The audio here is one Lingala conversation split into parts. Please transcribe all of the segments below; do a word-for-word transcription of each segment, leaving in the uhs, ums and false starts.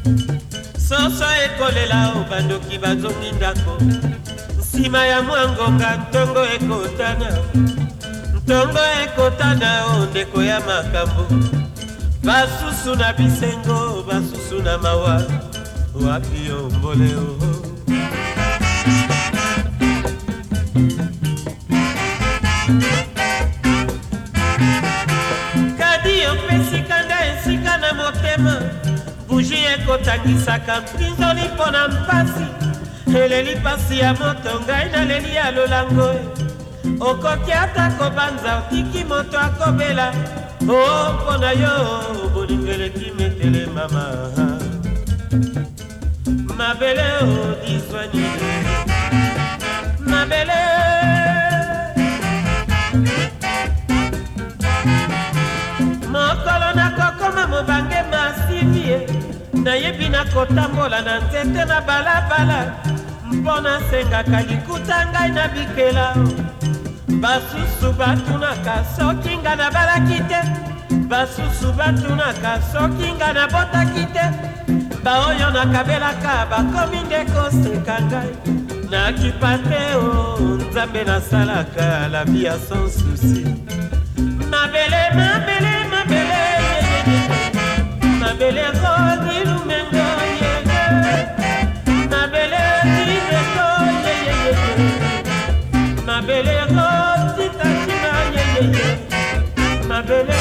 soso ekolela obandoki bazongi ndako nsima ya mwangonga ntongo ekotana ntongo ekotana o ndeko ya makambo basusu na bisengo basusu na mawa wapi ombole o kadi opesika nda esika na motema buji ekotangisaka mpinzoli mpo na mpasi eleli pasi ya moto ngai naleli ya lolango okoki ata kobanza otiki moto akobela o mpo na yo bolingo eleki metele mama mabele o diswani mabele mokolo nakokoma mobange masivie nayebi nakotambola na nzete na balabala mpo nasengaka likuta ngai na bikela basusu batunaka soki nga nabalaki te basusu batunaka soki nga nabotaki te baoyo nakabelaka bakomi nde koseka ngai nakipa te o nzambe nasalaka la vie ya sans souci mabele mabele mabele mabele rodi lumengo yeye mabele dideko yeye mabele rodi tatima yeye mabele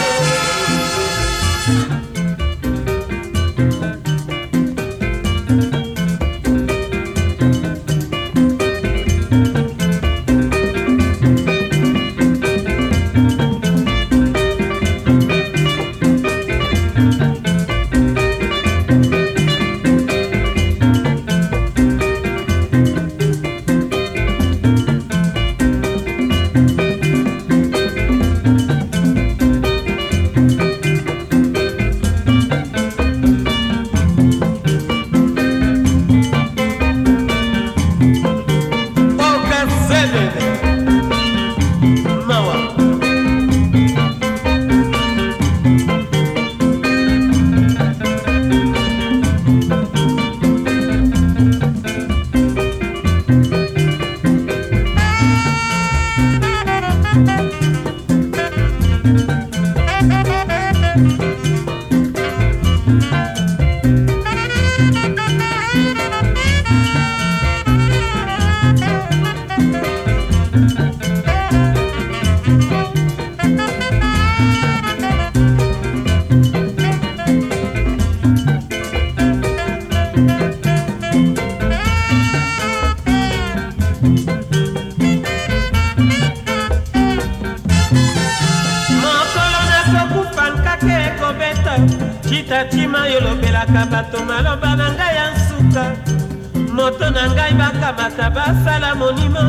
chitatima yolobelaka bato maloba na ngai ya nsuka moto na ngai bakamata basala monima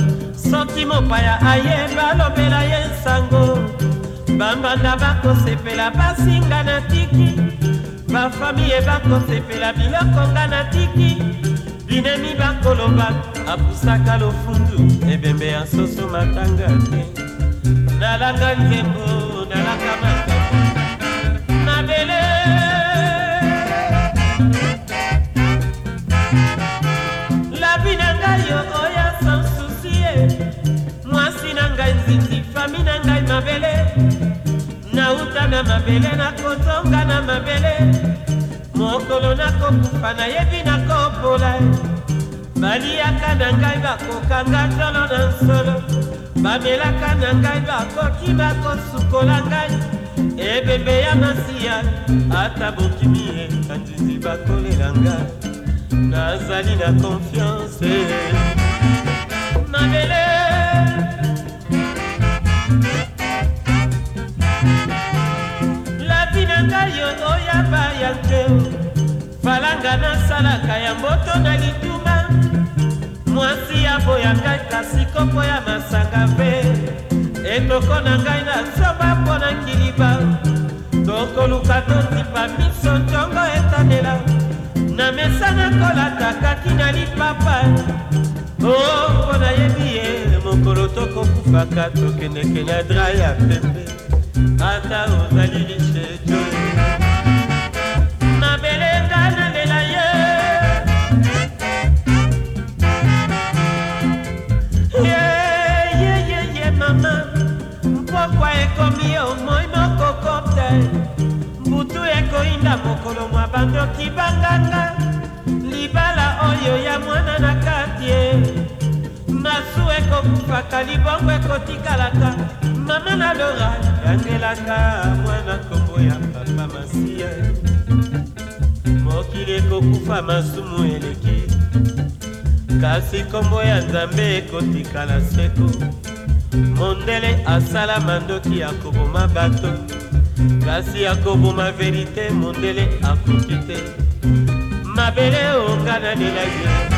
soki mopaya aye balobela ye nsango bambanda bakosepela basinga na tiki bafamiye bakosepela biloko nga na tiki binemi bakoloba apusaka lofundu ebembe ya soso matanga te nalanga nzembo nalanga makambo mabele labi na ngai yo oya sans soucie mwasi na ngai nzinzi fami na ngai mabele nauta na mabele nakozonga na mabele mokolo nakokufa nayebi nakopola baliaka na ngai bakokanga tolo na nsolo bamelaka na ngai bakoki bakosukola ngai ebembe ya masiya ata bokimi ye kanzizi bakolela ngai nazali na confiance mabele labi na ngai yo oya bayanke falanga nasalaka ya mboto na lituma mwasi ya boya ngai kasi kopo ya masanga mpe etoko na ngai na soba mpo na kiliba tokoluka totipa miso ntongo etanela na mesa nakolata kaki na lipapa o mpo nayebi ye mokolo tokokufaka tokendeke na dra ya pembe ata ozali lishe joe mabele ngai mandoki banganga libala oyo ya mwana na kati ye masu ekokufaka libongo ekotikalaka mama na lora yangelaka mwana kombo ya papa Masia mokili ekokufa masumu eleki kasi kombo ya Nzambe ekotikala seko mondele asala mandoki ya koboma bato kasi ya koboma verite mondele akoki te mabele ongana nelaye